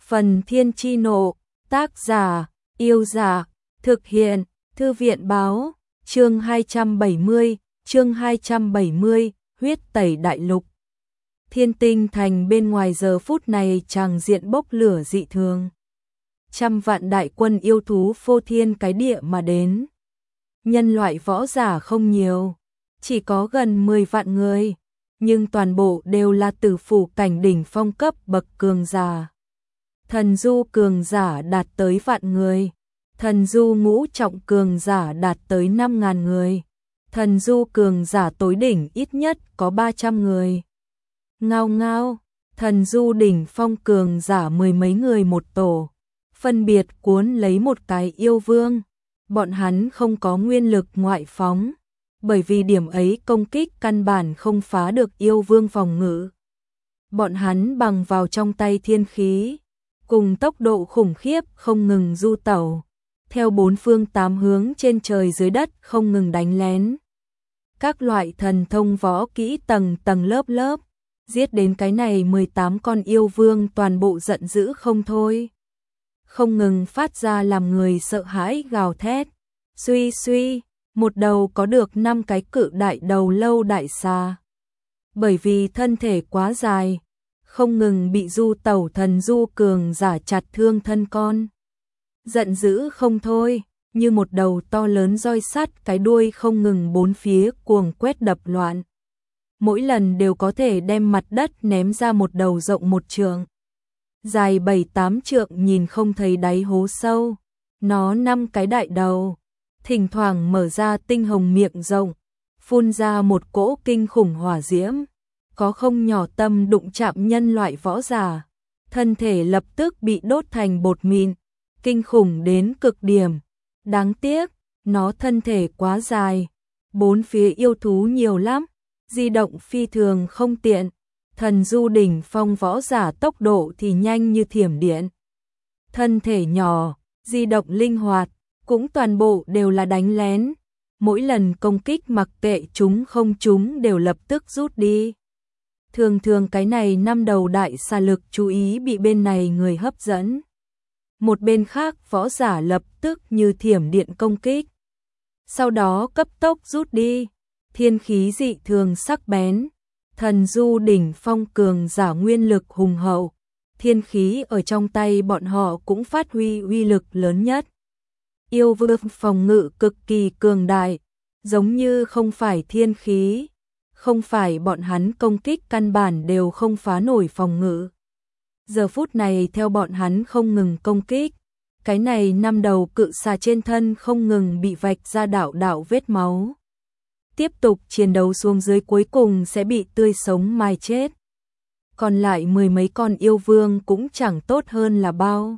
Phần Thiên Chi Nộ, tác giả, Yêu Dạ, thực hiện, Thư viện Báo, chương 270, huyết tẩy đại lục. Thiên Tinh Thành bên ngoài giờ phút này tràng diện bốc lửa dị thường. Trăm vạn đại quân yêu thú phô thiên cái địa mà đến. Nhân loại võ giả không nhiều, chỉ có gần 10 vạn người, nhưng toàn bộ đều là tử phủ cảnh đỉnh phong cấp bậc cường giả. Thần du cường giả đạt tới vạn người, thần du ngũ trọng cường giả đạt tới 5.000 người, thần du cường giả tối đỉnh ít nhất có 300 người. Ngao ngao, thần du đỉnh phong cường giả mười mấy người một tổ, phân biệt cuốn lấy một cái yêu vương. Bọn hắn không có nguyên lực ngoại phóng, bởi vì điểm ấy công kích căn bản không phá được yêu vương phòng ngự. Bọn hắn bằng vào trong tay thiên khí, cùng tốc độ khủng khiếp không ngừng du tẩu, theo bốn phương tám hướng trên trời dưới đất không ngừng đánh lén. Các loại thần thông võ kỹ tầng tầng lớp lớp, giết đến cái này 18 con yêu vương toàn bộ giận dữ không thôi. Không ngừng phát ra làm người sợ hãi gào thét. Suy suy, một đầu có được 5 cái cự đại đầu lâu đại xà. Bởi vì thân thể quá dài, không ngừng bị du tẩu thần du cường giả chặt thương thân con. Giận dữ không thôi, như một đầu to lớn roi sắt, cái đuôi không ngừng bốn phía cuồng quét đập loạn. Mỗi lần đều có thể đem mặt đất ném ra một đầu rộng 1 trượng. Dài 7-8 trượng nhìn không thấy đáy hố sâu. Nó 5 cái đại đầu, thỉnh thoảng mở ra tinh hồng miệng rộng, phun ra một cỗ kinh khủng hỏa diễm. Có không nhỏ tâm đụng chạm nhân loại võ giả, thân thể lập tức bị đốt thành bột mịn, kinh khủng đến cực điểm. Đáng tiếc, nó thân thể quá dài, bốn phía yêu thú nhiều lắm, di động phi thường không tiện. Thần du đỉnh phong võ giả tốc độ thì nhanh như thiểm điện. Thân thể nhỏ, di động linh hoạt, cũng toàn bộ đều là đánh lén. Mỗi lần công kích mặc kệ chúng không chúng đều lập tức rút đi. Thường thường cái này 5 đầu đại xà lực chú ý bị bên này người hấp dẫn. Một bên khác võ giả lập tức như thiểm điện công kích. Sau đó cấp tốc rút đi. Thiên khí dị thường sắc bén. Thần du đỉnh phong cường giả nguyên lực hùng hậu. Thiên khí ở trong tay bọn họ cũng phát huy uy lực lớn nhất. Yêu vương phòng ngự cực kỳ cường đại, giống như không phải thiên khí, không phải bọn hắn công kích căn bản đều không phá nổi phòng ngự. Giờ phút này theo bọn hắn không ngừng công kích, cái này 5 đầu cự xà trên thân không ngừng bị vạch ra đạo đạo vết máu. Tiếp tục chiến đấu xuống dưới cuối cùng sẽ bị tươi sống mai chết. Còn lại 10 mấy con yêu vương cũng chẳng tốt hơn là bao.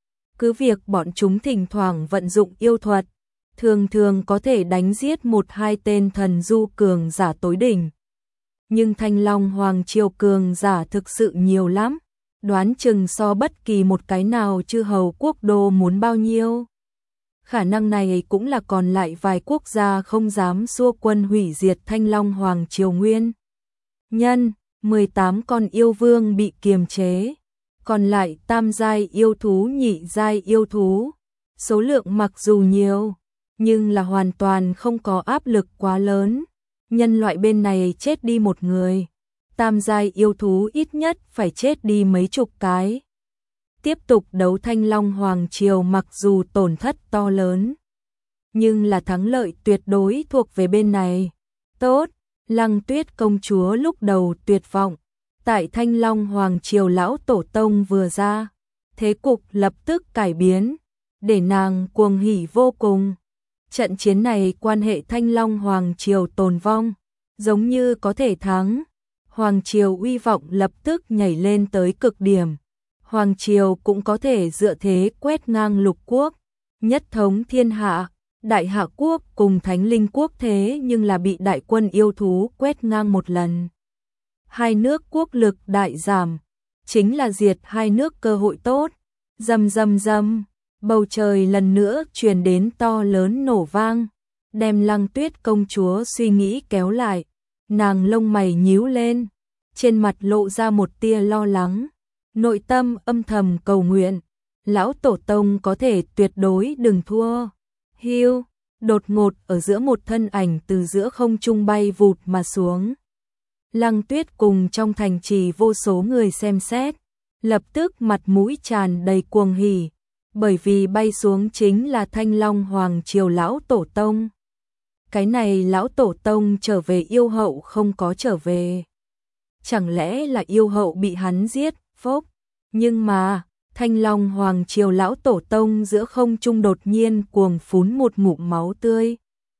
Cứ việc bọn chúng thỉnh thoảng vận dụng yêu thuật, thường thường có thể đánh giết 1-2 tên thần du cường giả tối đỉnh. Nhưng Thanh Long Hoàng Triều cường giả thực sự nhiều lắm, đoán chừng so bất kỳ một cái nào chư hầu quốc đô muốn bao nhiêu. Khả năng này cũng là còn lại vài quốc gia không dám xua quân hủy diệt Thanh Long Hoàng Triều nguyên nhân. 18 con yêu vương bị kiềm chế, còn lại tam giai yêu thú, nhị giai yêu thú, số lượng mặc dù nhiều, nhưng là hoàn toàn không có áp lực quá lớn. Nhân loại bên này chết đi 1 người, tam giai yêu thú ít nhất phải chết đi mấy chục cái. Tiếp tục đấu Thanh Long Hoàng Triều mặc dù tổn thất to lớn, nhưng là thắng lợi tuyệt đối thuộc về bên này. Tốt, Lăng Tuyết công chúa lúc đầu tuyệt vọng, tại Thanh Long Hoàng Triều lão tổ tông vừa ra, thế cục lập tức cải biến, để nàng cuồng hỉ vô cùng. Trận chiến này quan hệ Thanh Long Hoàng Triều tồn vong, giống như có thể thắng. Hoàng Triều uy vọng lập tức nhảy lên tới cực điểm. Hoàng Triều cũng có thể dựa thế quét ngang lục quốc, nhất thống thiên hạ. Đại Hạ quốc cùng Thánh Linh quốc thế nhưng là bị đại quân yêu thú quét ngang một lần. Hai nước quốc lực đại giảm, chính là diệt hai nước cơ hội tốt. Rầm rầm rầm, bầu trời lần nữa truyền đến to lớn nổ vang, đem Lăng Tuyết công chúa suy nghĩ kéo lại. Nàng lông mày nhíu lên, trên mặt lộ ra một tia lo lắng. nội tâm âm thầm cầu nguyện, lão tổ tông có thể tuyệt đối đừng thua. Hiu, đột ngột ở giữa một thân ảnh từ giữa không trung bay vụt mà xuống. Lăng Tuyết cùng trong thành trì vô số người xem xét, lập tức mặt mũi tràn đầy cuồng hỉ, bởi vì bay xuống chính là Thanh Long Hoàng Triều lão tổ tông. Cái này lão tổ tông trở về yêu hậu không có trở về. Chẳng lẽ là yêu hậu bị hắn giết, phốc. Nhưng mà, Thanh Long Hoàng Triều lão tổ tông giữa không trung đột nhiên cuồng phún một ngụm máu tươi.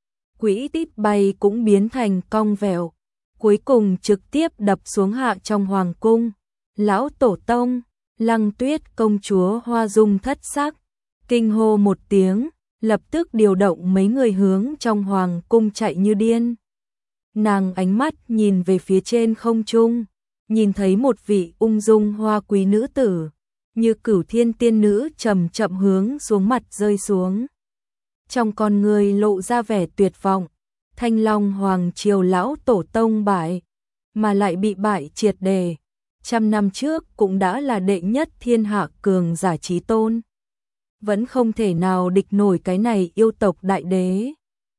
Quỹ tít bay cũng biến thành cong vẹo, cuối cùng trực tiếp đập xuống hạ trong hoàng cung. Lão tổ tông, Lăng Tuyết công chúa hoa dung thất sắc, kinh hô một tiếng, lập tức điều động mấy người hướng trong hoàng cung chạy như điên. Nàng ánh mắt nhìn về phía trên không trung, nhìn thấy một vị ung dung hoa quý nữ tử, như Cửu Thiên tiên nữ chậm chậm hướng xuống mặt rơi xuống. Trong con người lộ ra vẻ tuyệt vọng, Thanh Long Hoàng Triều lão tổ tông bại, mà lại bị bại triệt đề. 100 năm trước cũng đã là đệ nhất thiên hạ cường giả chí tôn, vẫn không thể nào địch nổi cái này yêu tộc đại đế.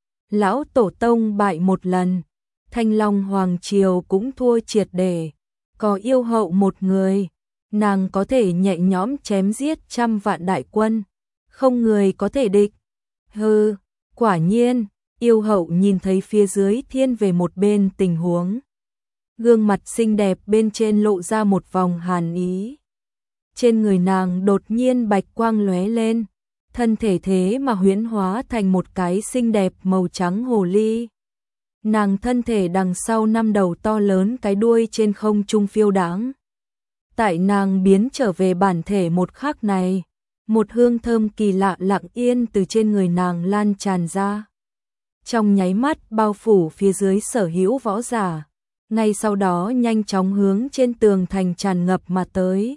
Lão tổ tông bại một lần, Thanh Long Hoàng Triều cũng thua triệt để, có yêu hậu một người, nàng có thể nhẹ nhõm chém giết 100 vạn đại quân, không người có thể địch. Hừ, quả nhiên, yêu hậu nhìn thấy phía dưới thiên về một bên tình huống. Gương mặt xinh đẹp bên trên lộ ra một vòng hàn ý. Trên người nàng đột nhiên bạch quang lóe lên, thân thể thế mà huyễn hóa thành một cái xinh đẹp màu trắng hồ ly. Nàng thân thể đằng sau 5 đầu to lớn cái đuôi trên không trung phiêu đãng. Tại nàng biến trở về bản thể một khắc này, một hương thơm kỳ lạ lặng yên từ trên người nàng lan tràn ra. Trong nháy mắt bao phủ phía dưới sở hữu võ giả, ngay sau đó nhanh chóng hướng trên tường thành tràn ngập mà tới.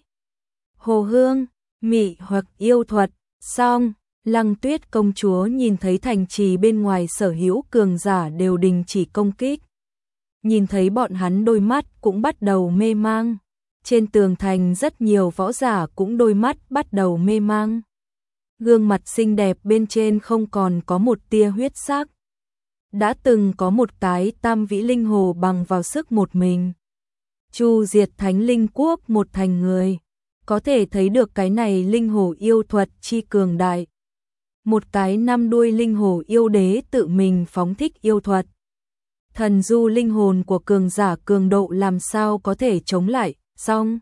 Hồ hương, mị hoặc yêu thuật, xong, Lăng Tuyết công chúa nhìn thấy thành trì bên ngoài sở hữu cường giả đều đình chỉ công kích. Nhìn thấy bọn hắn đôi mắt cũng bắt đầu mê mang. Trên tường thành rất nhiều võ giả cũng đôi mắt bắt đầu mê mang. Gương mặt xinh đẹp bên trên không còn có một tia huyết sắc. Đã từng có một cái tam vĩ linh hồ bằng vào sức một mình. Chu diệt thánh linh quốc một thành người. Có thể thấy được cái này linh hồ yêu thuật chi cường đại. Một cái 5 đuôi linh hồ yêu đế tự mình phóng thích yêu thuật. Thần du linh hồn của cường giả cường độ làm sao có thể chống lại, xong.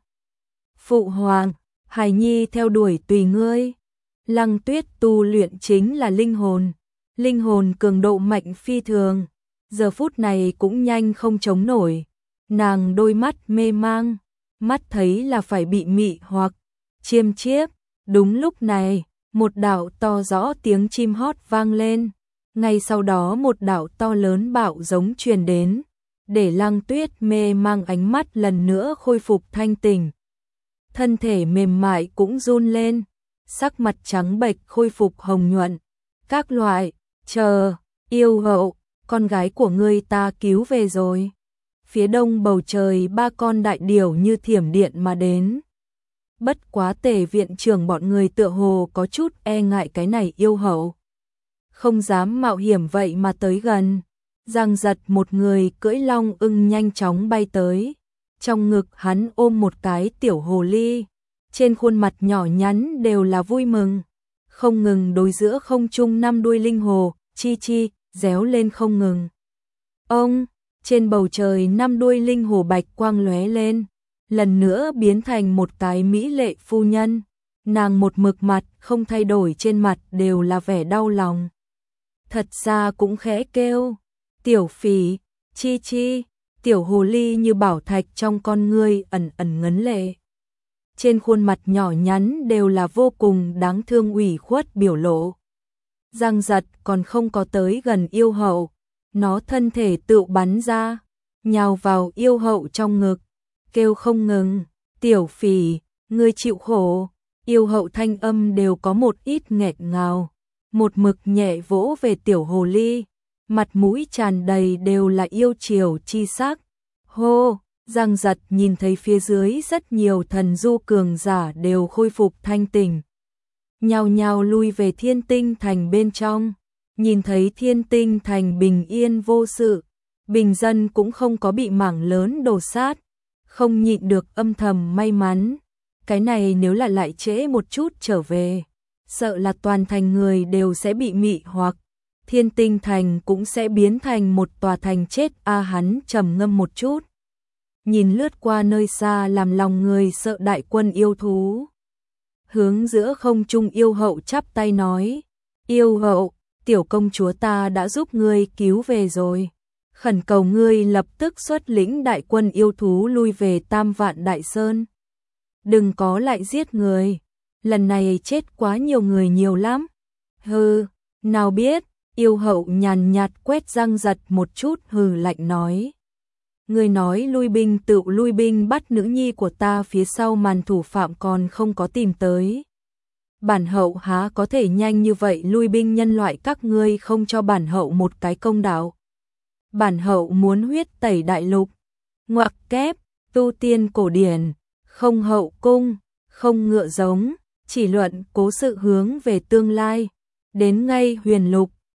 Phụ hoàng, hài nhi theo đuổi tùy ngươi. Lăng Tuyết tu luyện chính là linh hồn cường độ mạnh phi thường, giờ phút này cũng nhanh không chống nổi. Nàng đôi mắt mê mang, mắt thấy là phải bị mị hoặc chiêm chiếp. Đúng lúc này, một đạo to rõ tiếng chim hót vang lên, ngay sau đó một đạo to lớn bạo giống truyền đến, để Lăng Tuyết mê mang ánh mắt lần nữa khôi phục thanh tỉnh. Thân thể mềm mại cũng run lên, sắc mặt trắng bệch khôi phục hồng nhuận. Các loại, chờ, yêu hậu, con gái của ngươi ta cứu về rồi. Phía đông bầu trời 3 con đại điểu như thiểm điện mà đến. Bất quá Tề viện trưởng bọn người tựa hồ có chút e ngại cái này yêu hậu, không dám mạo hiểm vậy mà tới gần. Giang Giật một người cưỡi long ưng nhanh chóng bay tới, trong ngực hắn ôm một cái tiểu hồ ly, trên khuôn mặt nhỏ nhắn đều là vui mừng, không ngừng đối giữa không trung 5 đuôi linh hồ, chi chi, réo lên không ngừng. Ông, trên bầu trời 5 đuôi linh hồ bạch quang lóe lên, lần nữa biến thành một cái mỹ lệ phu nhân, nàng một mực mặt không thay đổi, trên mặt đều là vẻ đau lòng. Thật ra cũng khẽ kêu, tiểu phỉ, chi chi, tiểu hồ ly như bảo thạch trong con ngươi ẩn ẩn ngấn lệ. Trên khuôn mặt nhỏ nhắn đều là vô cùng đáng thương ủy khuất biểu lộ. Giang Giật còn không có tới gần yêu hậu, nó thân thể tự bắn ra, nhào vào yêu hậu trong ngực, kêu không ngừng, tiểu phỉ, ngươi chịu khổ. Yêu hậu thanh âm đều có một ít nghẹn ngào, một mực nhẹ vỗ về tiểu hồ ly, mặt mũi tràn đầy đều là yêu chiều chi sắc. Hô, Giang Giật nhìn thấy phía dưới rất nhiều thần du cường giả đều khôi phục thanh tỉnh, nhao nhao lui về Thiên Tinh Thành bên trong, nhìn thấy Thiên Tinh Thành bình yên vô sự, bình dân cũng không có bị mảng lớn đổ sát, không nhịn được âm thầm may mắn, cái này nếu là lại trễ một chút trở về, sợ là toàn thành người đều sẽ bị mị hoặc Thiên Tinh Thành cũng sẽ biến thành một tòa thành chết. Hắn trầm ngâm một chút, nhìn lướt qua nơi xa làm lòng người sợ đại quân yêu thú, hướng giữa không trung yêu hậu chắp tay nói, yêu hậu, tiểu công chúa ta đã giúp ngươi cứu về rồi, khẩn cầu ngươi lập tức xuất lĩnh đại quân yêu thú lui về Tam Vạn Đại Sơn, đừng có lại giết người, lần này chết quá nhiều người nhiều lắm. Hừ, nào biết, yêu hậu nhàn nhạt quét Giang Giật một chút, hừ lạnh nói, ngươi nói lui binh tự lui binh, bắt nữ nhi của ta phía sau màn thủ phạm còn không có tìm tới. Bản hậu há có thể nhanh như vậy lui binh, nhân loại các ngươi không cho bản hậu một cái công đạo. Bản hậu muốn huyết tẩy đại lục, ngoặc kép, tu tiên cổ điển, không hậu cung, không ngựa giống, chỉ luận cố sự hướng về tương lai, đến ngay huyền lục,